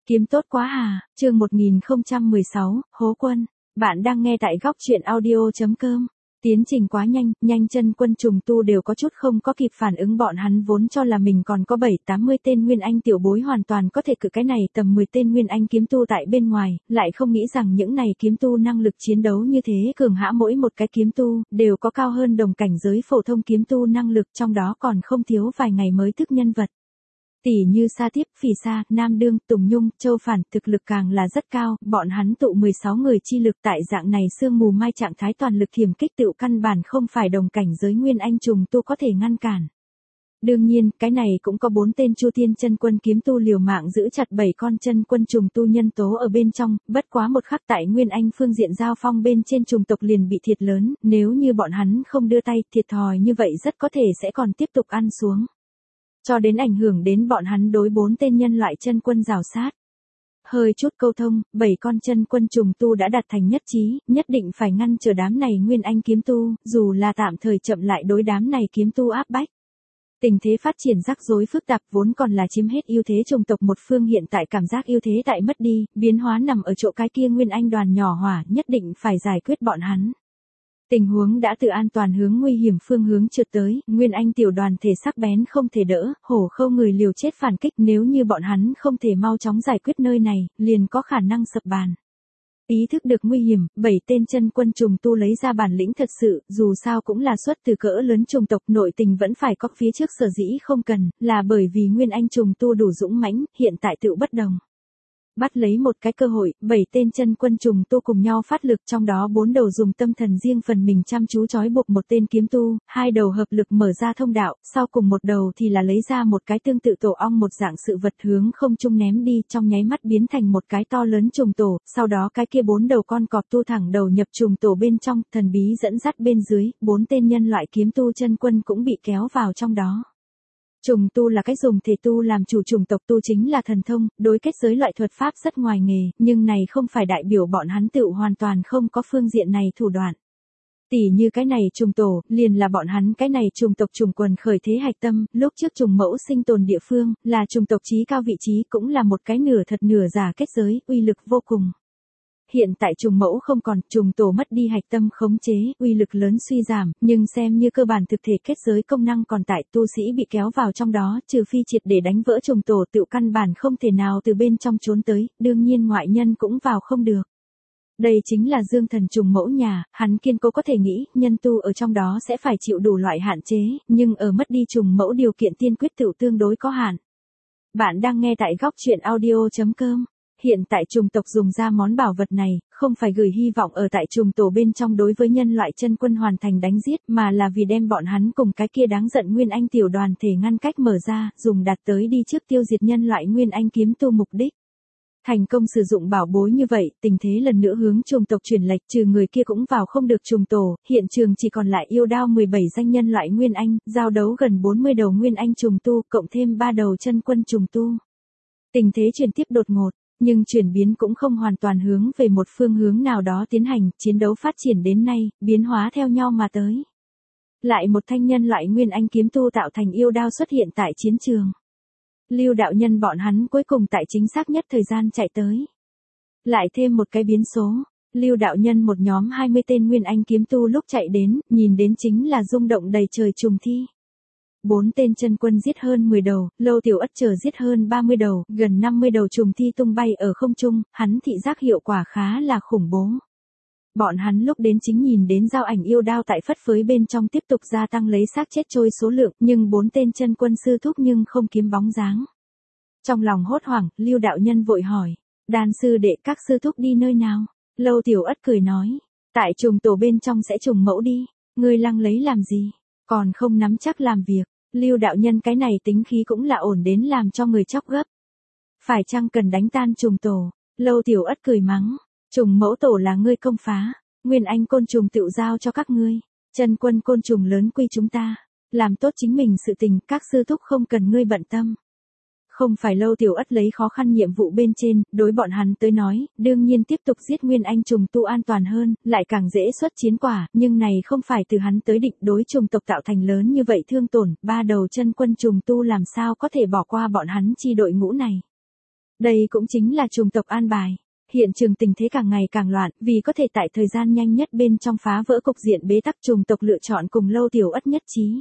Kiếm tốt quá à, chương 1016, Hố Quân. Bạn đang nghe tại góc truyện audio.com. Tiến trình quá nhanh, nhanh chân quân trùng tu đều có chút không có kịp phản ứng, bọn hắn vốn cho là mình còn có 7-80 tên Nguyên Anh tiểu bối hoàn toàn có thể cự cái này tầm 10 tên Nguyên Anh kiếm tu tại bên ngoài, lại không nghĩ rằng những này kiếm tu năng lực chiến đấu như thế cường hãn, mỗi một cái kiếm tu đều có cao hơn đồng cảnh giới phổ thông kiếm tu năng lực, trong đó còn không thiếu vài ngày mới thức nhân vật. Tỷ như Sa Tiếp, Phỉ Sa, Nam Đương, Tùng Nhung, Châu Phản, thực lực càng là rất cao, bọn hắn tụ 16 người chi lực tại dạng này sương mù mai trạng thái toàn lực thiểm kích tựu căn bản không phải đồng cảnh giới Nguyên Anh trùng tu có thể ngăn cản. Đương nhiên, cái này cũng có 4 tên Chu Thiên chân quân kiếm tu liều mạng giữ chặt 7 con chân quân trùng tu nhân tố ở bên trong, bất quá một khắc tại Nguyên Anh phương diện giao phong bên trên trùng tộc liền bị thiệt lớn, nếu như bọn hắn không đưa tay, thiệt thòi như vậy rất có thể sẽ còn tiếp tục ăn xuống. Cho đến ảnh hưởng đến bọn hắn đối 4 tên nhân loại chân quân rào sát. Hơi chút câu thông, 7 con chân quân trùng tu đã đạt thành nhất trí, nhất định phải ngăn trở đám này Nguyên Anh kiếm tu, dù là tạm thời chậm lại đối đám này kiếm tu áp bách. Tình thế phát triển rắc rối phức tạp, vốn còn là chiếm hết ưu thế chủng tộc một phương, hiện tại cảm giác ưu thế tại mất đi, biến hóa nằm ở chỗ cái kia Nguyên Anh đoàn nhỏ hỏa, nhất định phải giải quyết bọn hắn. Tình huống đã tự an toàn hướng nguy hiểm phương hướng trượt tới, Nguyên Anh tiểu đoàn thể sắc bén không thể đỡ, hổ khâu người liều chết phản kích, nếu như bọn hắn không thể mau chóng giải quyết nơi này, liền có khả năng sập bàn. Ý thức được nguy hiểm, 7 tên chân quân trùng tu lấy ra bản lĩnh thật sự, dù sao cũng là xuất từ cỡ lớn trùng tộc, nội tình vẫn phải có, phía trước sở dĩ không cần, là bởi vì Nguyên Anh trùng tu đủ dũng mãnh, hiện tại tự bất đồng. Bắt lấy một cái cơ hội, 7 tên chân quân trùng tu cùng nhau phát lực, trong đó 4 đầu dùng tâm thần riêng phần mình chăm chú trói buộc một tên kiếm tu, 2 đầu hợp lực mở ra thông đạo, sau cùng một đầu thì là lấy ra một cái tương tự tổ ong một dạng sự vật hướng không trung ném đi, trong nháy mắt biến thành một cái to lớn trùng tổ, sau đó cái kia 4 đầu con cọp tu thẳng đầu nhập trùng tổ bên trong, thần bí dẫn dắt bên dưới, 4 tên nhân loại kiếm tu chân quân cũng bị kéo vào trong đó. Trùng tu là cách dùng thể tu làm chủ, chủng tộc tu chính là thần thông, đối kết giới loại thuật pháp rất ngoài nghề, nhưng này không phải đại biểu bọn hắn tự hoàn toàn không có phương diện này thủ đoạn. Tỷ như cái này trùng tổ, liền là bọn hắn cái này trùng tộc trùng quần khởi thế hạch tâm, lúc trước trùng mẫu sinh tồn địa phương, là trùng tộc chí cao vị trí, cũng là một cái nửa thật nửa giả kết giới, uy lực vô cùng. Hiện tại trùng mẫu không còn, trùng tổ mất đi hạch tâm khống chế, uy lực lớn suy giảm, nhưng xem như cơ bản thực thể kết giới công năng còn tại, tu sĩ bị kéo vào trong đó, trừ phi triệt để đánh vỡ trùng tổ, tự căn bản không thể nào từ bên trong trốn tới, đương nhiên ngoại nhân cũng vào không được. Đây chính là dương thần trùng mẫu nhà, hắn kiên cố có thể nghĩ, nhân tu ở trong đó sẽ phải chịu đủ loại hạn chế, nhưng ở mất đi trùng mẫu điều kiện tiên quyết tự tương đối có hạn. Bạn đang nghe tại góc truyện audio.com. Hiện tại trùng tộc dùng ra món bảo vật này, không phải gửi hy vọng ở tại trùng tổ bên trong đối với nhân loại chân quân hoàn thành đánh giết, mà là vì đem bọn hắn cùng cái kia đáng giận Nguyên Anh tiểu đoàn thể ngăn cách mở ra, dùng đạt tới đi trước tiêu diệt nhân loại Nguyên Anh kiếm tu mục đích. Thành công sử dụng bảo bối như vậy, tình thế lần nữa hướng trùng tộc chuyển lệch, trừ người kia cũng vào không được trùng tổ, hiện trường chỉ còn lại yêu đao 17 danh nhân loại Nguyên Anh, giao đấu gần 40 đầu Nguyên Anh trùng tu, cộng thêm 3 đầu chân quân trùng tu. Tình thế chuyển tiếp đột ngột. Nhưng chuyển biến cũng không hoàn toàn hướng về một phương hướng nào đó tiến hành, chiến đấu phát triển đến nay, biến hóa theo nhau mà tới. Lại một thanh nhân loại Nguyên Anh kiếm tu tạo thành yêu đao xuất hiện tại chiến trường. Lưu đạo nhân bọn hắn cuối cùng tại chính xác nhất thời gian chạy tới. Lại thêm một cái biến số, Lưu đạo nhân một nhóm 20 tên Nguyên Anh kiếm tu lúc chạy đến, nhìn đến chính là rung động đầy trời trùng thi. 4 tên chân quân giết hơn 10 đầu, Lâu Tiểu Ất chờ giết hơn 30 đầu, gần 50 đầu trùng thi tung bay ở không trung, hắn thị giác hiệu quả khá là khủng bố. Bọn hắn lúc đến chính nhìn đến giao ảnh yêu đao tại phất phới bên trong tiếp tục gia tăng lấy xác chết trôi số lượng, nhưng 4 tên chân quân sư thúc nhưng không kiếm bóng dáng. Trong lòng hốt hoảng, Lưu đạo nhân vội hỏi, đan sư đệ các sư thúc đi nơi nào? Lâu Tiểu Ất cười nói, tại trùng tổ bên trong sẽ trùng mẫu đi, ngươi lăng lấy làm gì? Còn không nắm chắc làm việc. Lưu đạo nhân cái này tính khí cũng là ổn đến làm cho người chóc gấp. Phải chăng cần đánh tan trùng tổ? Lâu Tiểu Ất cười mắng, trùng mẫu tổ là ngươi công phá, Nguyên Anh côn trùng tự giao cho các ngươi, chân quân côn trùng lớn quy chúng ta, làm tốt chính mình sự tình, các sư thúc không cần ngươi bận tâm. Không phải Lâu Tiểu Ất lấy khó khăn nhiệm vụ bên trên, đối bọn hắn tới nói, đương nhiên tiếp tục giết Nguyên Anh trùng tu an toàn hơn, lại càng dễ xuất chiến quả, nhưng này không phải từ hắn tới định, đối trùng tộc tạo thành lớn như vậy thương tổn, 3 đầu chân quân trùng tu làm sao có thể bỏ qua bọn hắn chi đội ngũ này. Đây cũng chính là chủng tộc an bài. Hiện trường tình thế càng ngày càng loạn, vì có thể tại thời gian nhanh nhất bên trong phá vỡ cục diện bế tắc, chủng tộc lựa chọn cùng Lâu Tiểu Ất nhất trí.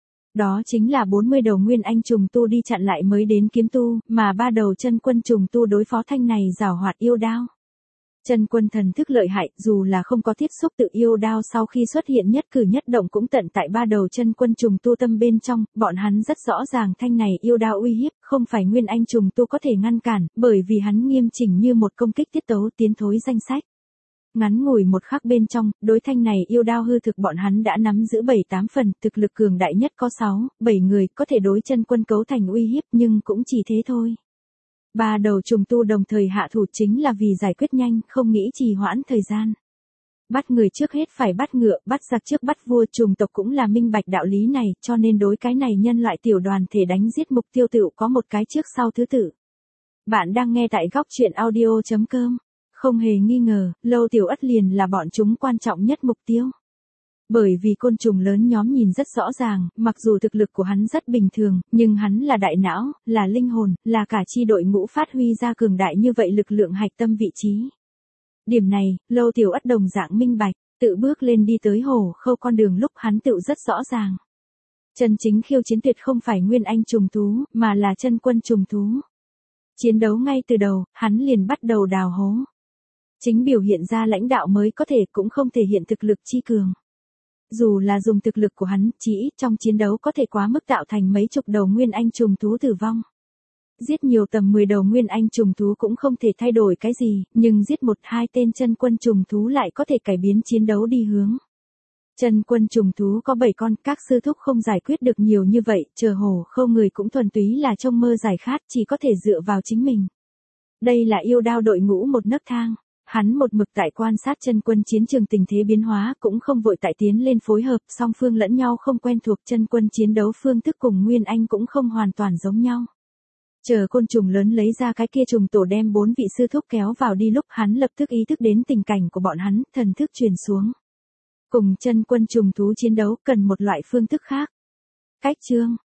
Đó chính là 40 đầu nguyên anh trùng tu đi chặn lại mới đến kiếm tu, mà 3 đầu chân quân trùng tu đối phó thanh này giảo hoạt yêu đao. Chân quân thần thức lợi hại, dù là không có tiếp xúc tự yêu đao sau khi xuất hiện nhất cử nhất động cũng tận tại 3 đầu chân quân trùng tu tâm bên trong, bọn hắn rất rõ ràng thanh này yêu đao uy hiếp, không phải nguyên anh trùng tu có thể ngăn cản, bởi vì hắn nghiêm chỉnh như một công kích tiết tấu tiến thối danh sách. Ngắn ngủi một khắc bên trong, đối thanh này yêu đao hư thực bọn hắn đã nắm giữ 7-8 phần, thực lực cường đại nhất có 6-7 người, có thể đối chân quân cấu thành uy hiếp nhưng cũng chỉ thế thôi. 3 đầu trùng tu đồng thời hạ thủ chính là vì giải quyết nhanh, không nghĩ trì hoãn thời gian. Bắt người trước hết phải bắt ngựa, bắt giặc trước bắt vua, trùng tộc cũng là minh bạch đạo lý này, cho nên đối cái này nhân loại tiểu đoàn thể đánh giết mục tiêu tự có một cái trước sau thứ tự. Bạn đang nghe tại góc truyện audio.com. Không hề nghi ngờ, Lâu Tiểu Ất liền là bọn chúng quan trọng nhất mục tiêu. Bởi vì côn trùng lớn nhóm nhìn rất rõ ràng, mặc dù thực lực của hắn rất bình thường, nhưng hắn là đại não, là linh hồn, là cả chi đội ngũ phát huy ra cường đại như vậy lực lượng hạch tâm vị trí. Điểm này, Lâu Tiểu Ất đồng dạng minh bạch, tự bước lên đi tới hồ khâu con đường lúc hắn tự rất rõ ràng. Chân chính khiêu chiến tuyệt không phải nguyên anh trùng thú, mà là chân quân trùng thú. Chiến đấu ngay từ đầu, hắn liền bắt đầu đào hố. Chính biểu hiện ra lãnh đạo mới có thể cũng không thể hiện thực lực chi cường. Dù là dùng thực lực của hắn, chỉ ít trong chiến đấu có thể quá mức tạo thành mấy chục đầu nguyên anh trùng thú tử vong. Giết nhiều tầm 10 đầu nguyên anh trùng thú cũng không thể thay đổi cái gì, nhưng giết 1-2 tên chân quân trùng thú lại có thể cải biến chiến đấu đi hướng. Chân quân trùng thú có 7 con, các sư thúc không giải quyết được nhiều như vậy, chờ hồ khâu người cũng thuần túy là trông mơ giải khát, chỉ có thể dựa vào chính mình. Đây là yêu đao đội ngũ một nấc thang. Hắn một mực tại quan sát chân quân chiến trường tình thế biến hóa, cũng không vội tại tiến lên phối hợp, song phương lẫn nhau không quen thuộc, chân quân chiến đấu phương thức cùng Nguyên Anh cũng không hoàn toàn giống nhau. Chờ côn trùng lớn lấy ra cái kia trùng tổ đem 4 vị sư thúc kéo vào đi lúc hắn lập tức ý thức đến tình cảnh của bọn hắn, thần thức truyền xuống. Cùng chân quân trùng thú chiến đấu cần một loại phương thức khác. Cách chương,